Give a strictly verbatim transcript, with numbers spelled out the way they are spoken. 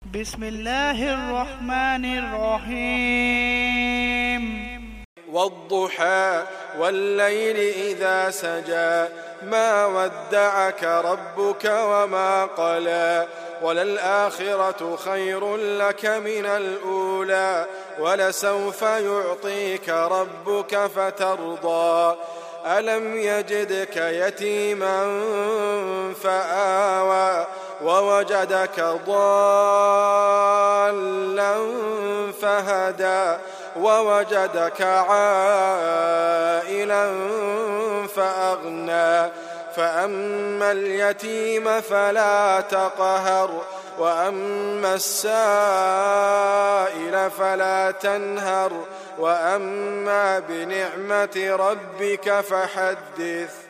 بسم الله الرحمن الرحيم والضحى والليل إذا سجى ما ودعك ربك وما قلى وللآخرة خير لك من الأولى ولسوف يعطيك ربك فترضى ألم يجدك يتيما فآوى ووجدك ضالا فهدى ووجدك عائلا فأغنى فأما اليتيم فلا تقهر وأما السائل فلا تنهر وأما بنعمة ربك فحدث.